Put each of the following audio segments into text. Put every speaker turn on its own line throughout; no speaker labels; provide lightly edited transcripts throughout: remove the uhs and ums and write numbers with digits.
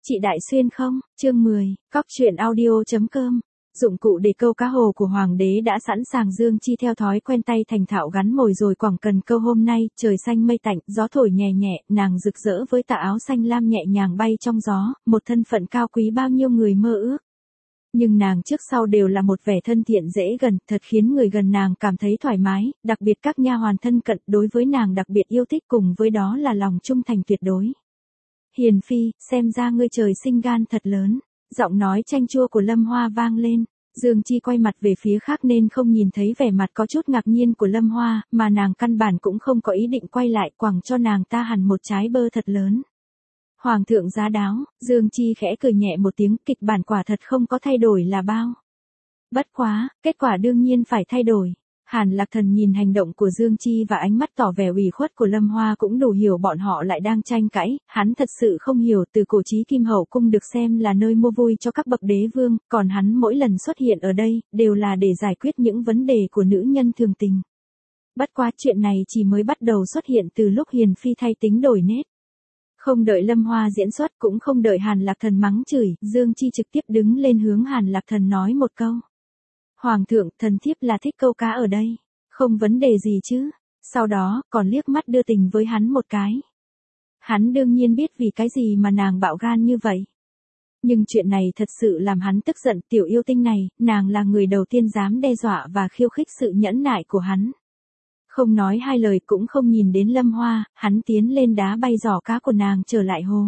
Chị Đại Xuyên không? Chương 10, cóc truyện audio.com. Dụng cụ để câu cá hồ của hoàng đế đã sẵn sàng. Dương Chi theo thói quen tay thành thạo gắn mồi rồi quẳng cần câu. Hôm nay, trời xanh mây tạnh, gió thổi nhẹ nhẹ, nàng rực rỡ với tà áo xanh lam nhẹ nhàng bay trong gió, một thân phận cao quý bao nhiêu người mơ ước. Nhưng nàng trước sau đều là một vẻ thân thiện dễ gần, thật khiến người gần nàng cảm thấy thoải mái, đặc biệt các nha hoàn thân cận đối với nàng đặc biệt yêu thích, cùng với đó là lòng trung thành tuyệt đối. Hiền phi, xem ra ngươi trời sinh gan thật lớn. Giọng nói chanh chua của Lâm Hoa vang lên. Dương Chi quay mặt về phía khác nên không nhìn thấy vẻ mặt có chút ngạc nhiên của Lâm Hoa, mà nàng căn bản cũng không có ý định quay lại, quẳng cho nàng ta hẳn một trái bơ thật lớn. Hoàng thượng giá đáo, Dương Chi khẽ cười nhẹ một tiếng, kịch bản quả thật không có thay đổi là bao. Bất quá, kết quả đương nhiên phải thay đổi. Hàn Lạc Thần nhìn hành động của Dương Chi và ánh mắt tỏ vẻ ủy khuất của Lâm Hoa cũng đủ hiểu bọn họ lại đang tranh cãi, hắn thật sự không hiểu từ cổ chí Kim Hậu Cung được xem là nơi mua vui cho các bậc đế vương, còn hắn mỗi lần xuất hiện ở đây, đều là để giải quyết những vấn đề của nữ nhân thường tình. Bất quá chuyện này chỉ mới bắt đầu xuất hiện từ lúc Hiền Phi thay tính đổi nết. Không đợi Lâm Hoa diễn xuất cũng không đợi Hàn Lạc Thần mắng chửi, Dương Chi trực tiếp đứng lên hướng Hàn Lạc Thần nói một câu. Hoàng thượng, thần thiếp là thích câu cá ở đây. Không vấn đề gì chứ. Sau đó, còn liếc mắt đưa tình với hắn một cái. Hắn đương nhiên biết vì cái gì mà nàng bạo gan như vậy. Nhưng chuyện này thật sự làm hắn tức giận. Tiểu yêu tinh này, nàng là người đầu tiên dám đe dọa và khiêu khích sự nhẫn nại của hắn. Không nói hai lời cũng không nhìn đến Lâm Hoa, hắn tiến lên đá bay giỏ cá của nàng trở lại hồ.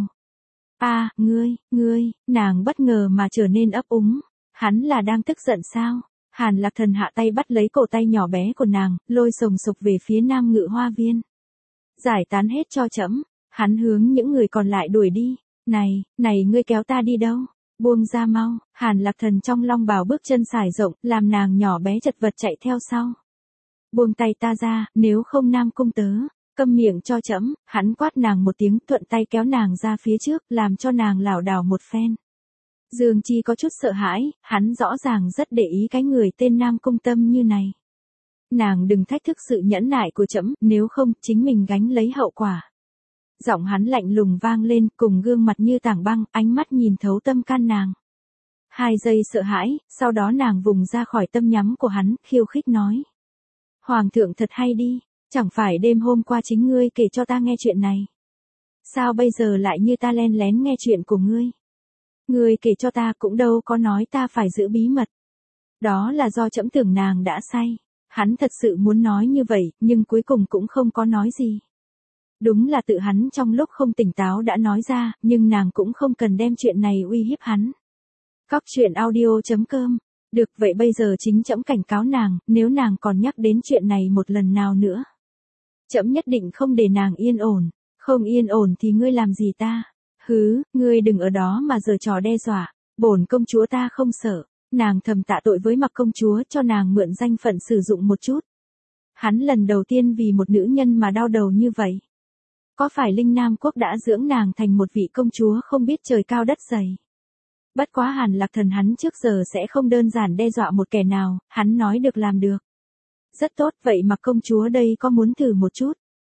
Ngươi, nàng bất ngờ mà trở nên ấp úng. Hắn là đang tức giận sao? Hàn Lạc Thần hạ tay bắt lấy cổ tay nhỏ bé của nàng, lôi sồng sục về phía Nam Ngự Hoa Viên. Giải tán hết cho trẫm. Hắn hướng những người còn lại đuổi đi. Này ngươi kéo ta đi đâu? Buông ra mau. Hàn Lạc Thần trong long bào bước chân sải rộng, làm nàng nhỏ bé chật vật chạy theo sau. Buông tay ta ra, nếu không Nam Cung tớ. Câm miệng cho trẫm. Hắn quát nàng một tiếng, thuận tay kéo nàng ra phía trước, làm cho nàng lảo đảo một phen. Dương Chi có chút sợ hãi, hắn rõ ràng rất để ý cái người tên Nam Cung Tâm như này. Nàng đừng thách thức sự nhẫn nại của trẫm, nếu không, chính mình gánh lấy hậu quả. Giọng hắn lạnh lùng vang lên, cùng gương mặt như tảng băng, ánh mắt nhìn thấu tâm can nàng. 2 giây sợ hãi, sau đó nàng vùng ra khỏi tâm nhắm của hắn, khiêu khích nói. Hoàng thượng thật hay đi, chẳng phải đêm hôm qua chính ngươi kể cho ta nghe chuyện này. Sao bây giờ lại như ta len lén nghe chuyện của ngươi? Ngươi kể cho ta cũng đâu có nói ta phải giữ bí mật. Đó là do trẫm tưởng nàng đã say. Hắn thật sự muốn nói như vậy, nhưng cuối cùng cũng không có nói gì. Đúng là tự hắn trong lúc không tỉnh táo đã nói ra, nhưng nàng cũng không cần đem chuyện này uy hiếp hắn. Cóc truyện audio.com. Được vậy bây giờ chính trẫm cảnh cáo nàng, nếu nàng còn nhắc đến chuyện này một lần nào nữa. Trẫm nhất định không để nàng yên ổn. Không yên ổn thì ngươi làm gì ta? Hứ, ngươi đừng ở đó mà giở trò đe dọa, bổn công chúa ta không sợ. Nàng thầm tạ tội với Mặc công chúa cho nàng mượn danh phận sử dụng một chút. Hắn lần đầu tiên vì một nữ nhân mà đau đầu như vậy. Có phải Linh Nam Quốc đã dưỡng nàng thành một vị công chúa không biết trời cao đất dày? Bất quá Hàn Lạc Thần hắn trước giờ sẽ không đơn giản đe dọa một kẻ nào, hắn nói được làm được. Rất tốt, vậy Mặc công chúa đây có muốn thử một chút?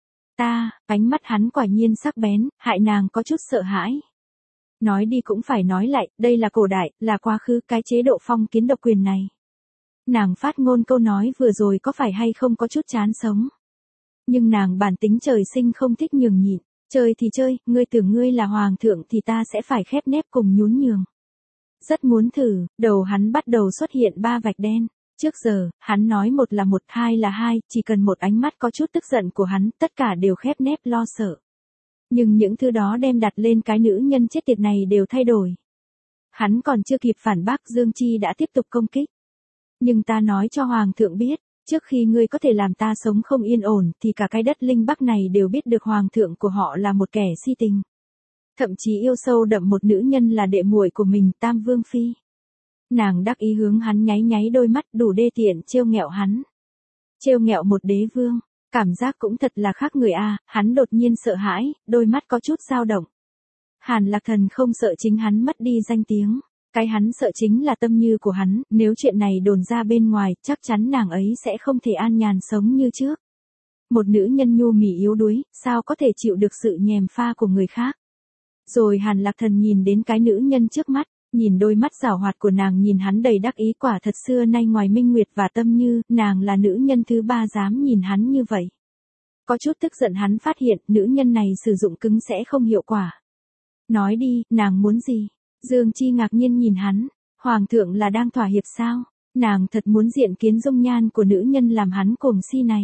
Ánh mắt hắn quả nhiên sắc bén, hại nàng có chút sợ hãi. Nói đi cũng phải nói lại, đây là cổ đại, là quá khứ, cái chế độ phong kiến độc quyền này. Nàng phát ngôn câu nói vừa rồi có phải hay không có chút chán sống. Nhưng nàng bản tính trời sinh không thích nhường nhịn, chơi thì chơi, ngươi tưởng ngươi là hoàng thượng thì ta sẽ phải khép nép cùng nhún nhường. Rất muốn thử, đầu hắn bắt đầu xuất hiện 3 vạch đen. Trước giờ, hắn nói một là một, hai là hai, chỉ cần một ánh mắt có chút tức giận của hắn, tất cả đều khép nép lo sợ. Nhưng những thứ đó đem đặt lên cái nữ nhân chết tiệt này đều thay đổi. Hắn còn chưa kịp phản bác, Dương Chi đã tiếp tục công kích. Nhưng ta nói cho Hoàng thượng biết, trước khi ngươi có thể làm ta sống không yên ổn thì cả cái đất Linh Bắc này đều biết được Hoàng thượng của họ là một kẻ si tình. Thậm chí yêu sâu đậm một nữ nhân là đệ muội của mình, Tam Vương Phi. Nàng đắc ý hướng hắn nháy nháy đôi mắt, đủ đê tiện trêu nghẹo hắn. Trêu nghẹo một đế vương, cảm giác cũng thật là khác người a. Hắn đột nhiên sợ hãi, đôi mắt có chút dao động. Hàn Lạc Thần không sợ chính hắn mất đi danh tiếng, cái hắn sợ chính là tâm như của hắn, nếu chuyện này đồn ra bên ngoài, chắc chắn nàng ấy sẽ không thể an nhàn sống như trước. Một nữ nhân nhu mì yếu đuối, sao có thể chịu được sự nhèm pha của người khác? Rồi Hàn Lạc Thần nhìn đến cái nữ nhân trước mắt, nhìn đôi mắt giảo hoạt của nàng, nhìn hắn đầy đắc ý, quả thật xưa nay ngoài Minh Nguyệt và Tâm Như, nàng là nữ nhân thứ ba dám nhìn hắn như vậy. Có chút tức giận, hắn phát hiện nữ nhân này sử dụng cứng sẽ không hiệu quả. Nói đi, nàng muốn gì? Dương Chi ngạc nhiên nhìn hắn, Hoàng thượng là đang thỏa hiệp sao? Nàng thật muốn diện kiến dung nhan của nữ nhân làm hắn cuồng si này.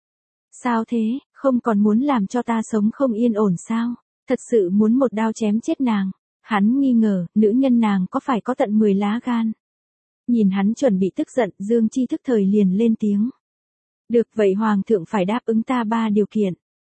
Sao thế, không còn muốn làm cho ta sống không yên ổn sao? Thật sự muốn một đao chém chết nàng. Hắn nghi ngờ, nữ nhân nàng có phải có tận 10 lá gan. Nhìn hắn chuẩn bị tức giận, Dương Chi thức thời liền lên tiếng. Được vậy, Hoàng thượng phải đáp ứng ta 3 điều kiện.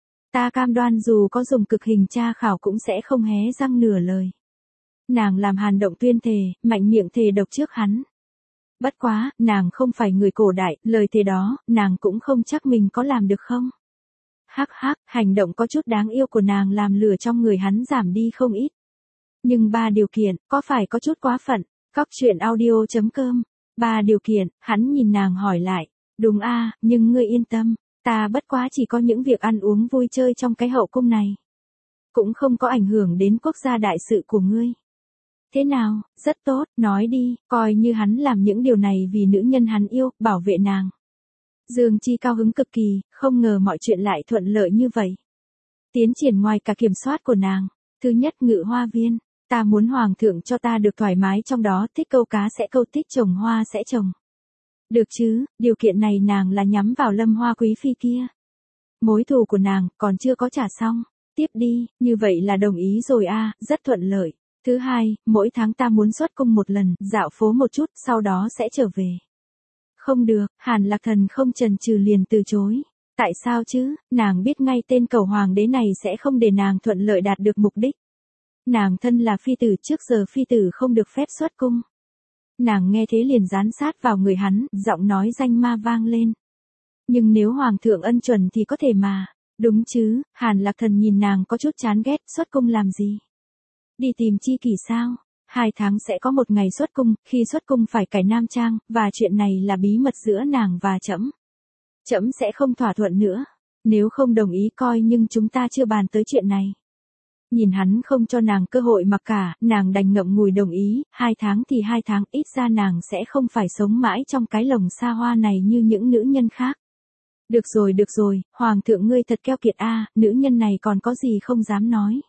Ta cam đoan dù có dùng cực hình tra khảo cũng sẽ không hé răng nửa lời. Nàng làm Hàn Động tuyên thề, mạnh miệng thề độc trước hắn. Bất quá, nàng không phải người cổ đại, lời thề đó, nàng cũng không chắc mình có làm được không. Hắc hắc, hành động có chút đáng yêu của nàng làm lửa trong người hắn giảm đi không ít. Nhưng 3 điều kiện, có phải có chút quá phận? Cóc truyện audio.com. 3 điều kiện, hắn nhìn nàng hỏi lại. Đúng a, nhưng ngươi yên tâm, ta bất quá chỉ có những việc ăn uống vui chơi trong cái hậu cung này. Cũng không có ảnh hưởng đến quốc gia đại sự của ngươi. Thế nào, rất tốt, nói đi, coi như hắn làm những điều này vì nữ nhân hắn yêu, bảo vệ nàng. Dương Chi cao hứng cực kỳ, không ngờ mọi chuyện lại thuận lợi như vậy. Tiến triển ngoài cả kiểm soát của nàng. Thứ nhất, Ngự Hoa Viên. Ta muốn Hoàng thượng cho ta được thoải mái trong đó, thích câu cá sẽ câu, thích trồng hoa sẽ trồng. Được chứ, điều kiện này nàng là nhắm vào Lâm Hoa quý phi kia. Mối thù của nàng còn chưa có trả xong. Tiếp đi, như vậy là đồng ý rồi a, rất thuận lợi. Thứ hai, mỗi tháng ta muốn xuất cung một lần, dạo phố một chút, sau đó sẽ trở về. Không được, Hàn Lạc Thần không chần chừ liền từ chối. Tại sao chứ, nàng biết ngay tên cầu hoàng đế này sẽ không để nàng thuận lợi đạt được mục đích. Nàng thân là phi tử, trước giờ phi tử không được phép xuất cung. Nàng nghe thế liền dán sát vào người hắn, giọng nói danh ma vang lên. Nhưng nếu Hoàng thượng ân chuẩn thì có thể mà. Đúng chứ, Hàn Lạc Thần nhìn nàng có chút chán ghét, xuất cung làm gì? Đi tìm chi kỷ sao? 2 tháng sẽ có một ngày xuất cung, khi xuất cung phải cải nam trang, và chuyện này là bí mật giữa nàng và trẫm. Trẫm sẽ không thỏa thuận nữa. Nếu không đồng ý coi nhưng chúng ta chưa bàn tới chuyện này. Nhìn hắn không cho nàng cơ hội mặc cả, nàng đành ngậm ngùi đồng ý, 2 tháng thì 2 tháng, ít ra nàng sẽ không phải sống mãi trong cái lồng xa hoa này như những nữ nhân khác. Được rồi, Hoàng thượng ngươi thật keo kiệt a, nữ nhân này còn có gì không dám nói.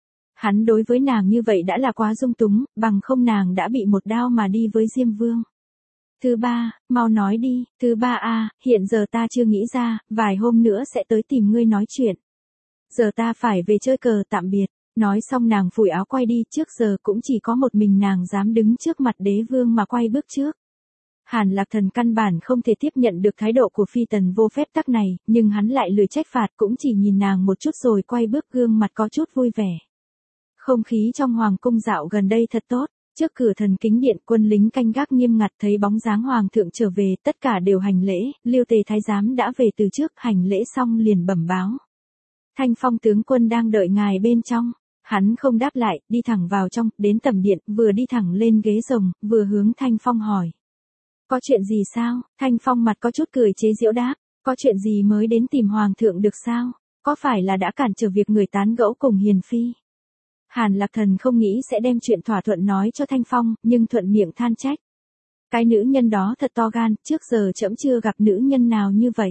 Hắn đối với nàng như vậy đã là quá dung túng, bằng không nàng đã bị một đao mà đi với Diêm Vương. Thứ ba, mau nói đi, thứ ba a, hiện giờ ta chưa nghĩ ra, vài hôm nữa sẽ tới tìm ngươi nói chuyện. Giờ ta phải về chơi cờ, tạm biệt. Nói xong nàng phủi áo quay đi, trước giờ cũng chỉ có một mình nàng dám đứng trước mặt đế vương mà quay bước trước. Hàn Lạc Thần căn bản không thể tiếp nhận được thái độ của phi tần vô phép tắc này, nhưng hắn lại lười trách phạt, cũng chỉ nhìn nàng một chút rồi quay bước, gương mặt có chút vui vẻ. Không khí trong hoàng cung dạo gần đây thật tốt, trước cửa Thần Kính Điện quân lính canh gác nghiêm ngặt, thấy bóng dáng hoàng thượng trở về, tất cả đều hành lễ, Liêu Tề thái giám đã về từ trước, hành lễ xong liền bẩm báo. Thanh Phong tướng quân đang đợi ngài bên trong. Hắn không đáp lại, đi thẳng vào trong, đến tầm điện, vừa đi thẳng lên ghế rồng, vừa hướng Thanh Phong hỏi. Có chuyện gì sao? Thanh Phong mặt có chút cười chế giễu đáp. Có chuyện gì mới đến tìm Hoàng thượng được sao? Có phải là đã cản trở việc người tán gẫu cùng Hiền Phi? Hàn Lạc Thần không nghĩ sẽ đem chuyện thỏa thuận nói cho Thanh Phong, nhưng thuận miệng than trách. Cái nữ nhân đó thật to gan, trước giờ trẫm chưa gặp nữ nhân nào như vậy.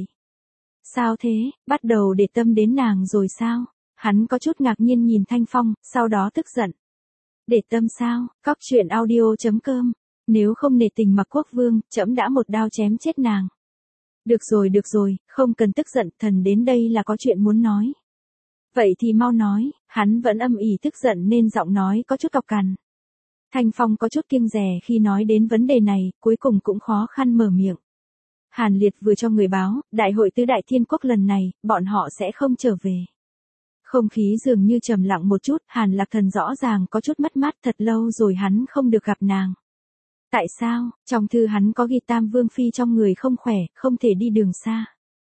Sao thế, bắt đầu để tâm đến nàng rồi sao? Hắn có chút ngạc nhiên nhìn Thanh Phong, sau đó tức giận. Để tâm sao? Cóc truyện audio.com. Nếu không nể tình Mặc Quốc Vương, trẫm đã một đao chém chết nàng. Được rồi, không cần tức giận, thần đến đây là có chuyện muốn nói. Vậy thì mau nói, hắn vẫn âm ỉ tức giận nên giọng nói có chút cọc cằn. Thanh Phong có chút kiêng dè khi nói đến vấn đề này, cuối cùng cũng khó khăn mở miệng. Hàn Liệt vừa cho người báo, đại hội tứ đại thiên quốc lần này, bọn họ sẽ không trở về. Không khí dường như trầm lặng một chút, Hàn Lạc Thần rõ ràng có chút mất mát, thật lâu rồi hắn không được gặp nàng. Tại sao? Trong thư hắn có ghi Tam Vương Phi trong người không khỏe, không thể đi đường xa.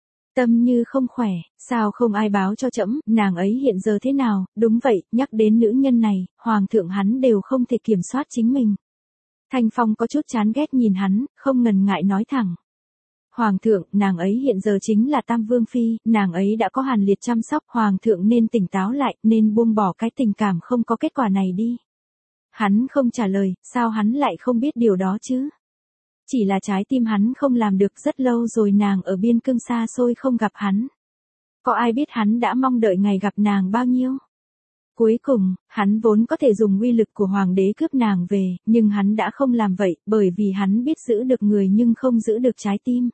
Tâm Như không khỏe, sao không ai báo cho trẫm, nàng ấy hiện giờ thế nào? Đúng vậy, nhắc đến nữ nhân này, Hoàng thượng hắn đều không thể kiểm soát chính mình. Thanh Phong có chút chán ghét nhìn hắn, không ngần ngại nói thẳng. Hoàng thượng, nàng ấy hiện giờ chính là Tam Vương Phi, nàng ấy đã có Hàn Liệt chăm sóc, Hoàng thượng nên tỉnh táo lại, nên buông bỏ cái tình cảm không có kết quả này đi. Hắn không trả lời, sao hắn lại không biết điều đó chứ? Chỉ là trái tim hắn không làm được, rất lâu rồi nàng ở biên cương xa xôi không gặp hắn. Có ai biết hắn đã mong đợi ngày gặp nàng bao nhiêu? Cuối cùng, hắn vốn có thể dùng uy lực của hoàng đế cướp nàng về, nhưng hắn đã không làm vậy, bởi vì hắn biết giữ được người nhưng không giữ được trái tim.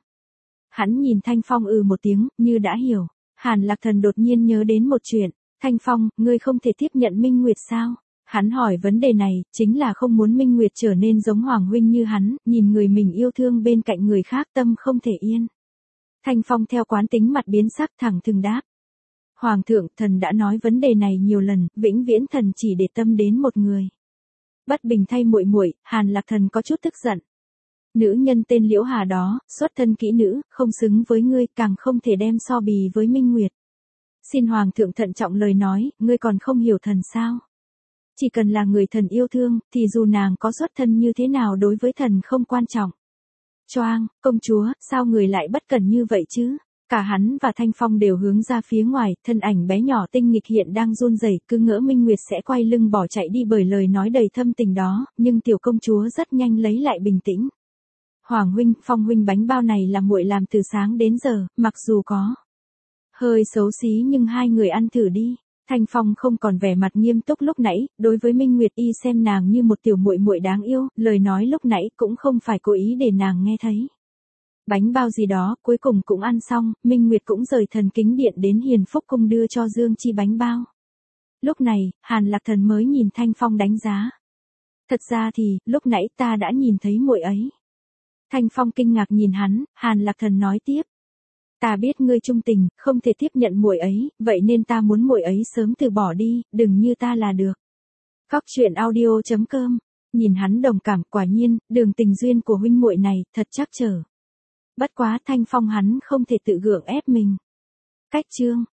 Hắn nhìn Thanh Phong một tiếng, như đã hiểu. Hàn Lạc Thần đột nhiên nhớ đến một chuyện. Thanh Phong, ngươi không thể tiếp nhận Minh Nguyệt sao? Hắn hỏi vấn đề này, chính là không muốn Minh Nguyệt trở nên giống Hoàng huynh như hắn, nhìn người mình yêu thương bên cạnh người khác tâm không thể yên. Thanh Phong theo quán tính mặt biến sắc thẳng thừng đáp. Hoàng thượng, thần đã nói vấn đề này nhiều lần, vĩnh viễn thần chỉ để tâm đến một người. Bất bình thay muội muội, Hàn Lạc Thần có chút tức giận. Nữ nhân tên Liễu Hà đó, xuất thân kỹ nữ, không xứng với ngươi, càng không thể đem so bì với Minh Nguyệt. Xin Hoàng thượng thận trọng lời nói, ngươi còn không hiểu thần sao? Chỉ cần là người thần yêu thương, thì dù nàng có xuất thân như thế nào đối với thần không quan trọng. Choang, công chúa, sao người lại bất cẩn như vậy chứ? Cả hắn và Thanh Phong đều hướng ra phía ngoài, thân ảnh bé nhỏ tinh nghịch hiện đang run rẩy, cứ ngỡ Minh Nguyệt sẽ quay lưng bỏ chạy đi bởi lời nói đầy thâm tình đó, nhưng tiểu công chúa rất nhanh lấy lại bình tĩnh. Hoàng huynh, Phong huynh, bánh bao này là muội làm từ sáng đến giờ, mặc dù có hơi xấu xí nhưng hai người ăn thử đi. Thanh Phong không còn vẻ mặt nghiêm túc lúc nãy, đối với Minh Nguyệt y xem nàng như một tiểu muội muội đáng yêu, lời nói lúc nãy cũng không phải cố ý để nàng nghe thấy. Bánh bao gì đó, cuối cùng cũng ăn xong, Minh Nguyệt cũng rời Thần Kính Điện đến Hiền Phúc Cung đưa cho Dương Chi bánh bao. Lúc này, Hàn Lạc Thần mới nhìn Thanh Phong đánh giá. Thật ra thì, lúc nãy ta đã nhìn thấy muội ấy. Thanh Phong kinh ngạc nhìn hắn, Hàn Lạc Thần nói tiếp. Ta biết ngươi trung tình, không thể tiếp nhận muội ấy, vậy nên ta muốn muội ấy sớm từ bỏ đi, đừng như ta là được. Cóc truyện audio.com. Nhìn hắn đồng cảm, quả nhiên, đường tình duyên của huynh muội này, thật trắc trở. Bất quá Thanh Phong hắn không thể tự gượng ép mình. Cách chương.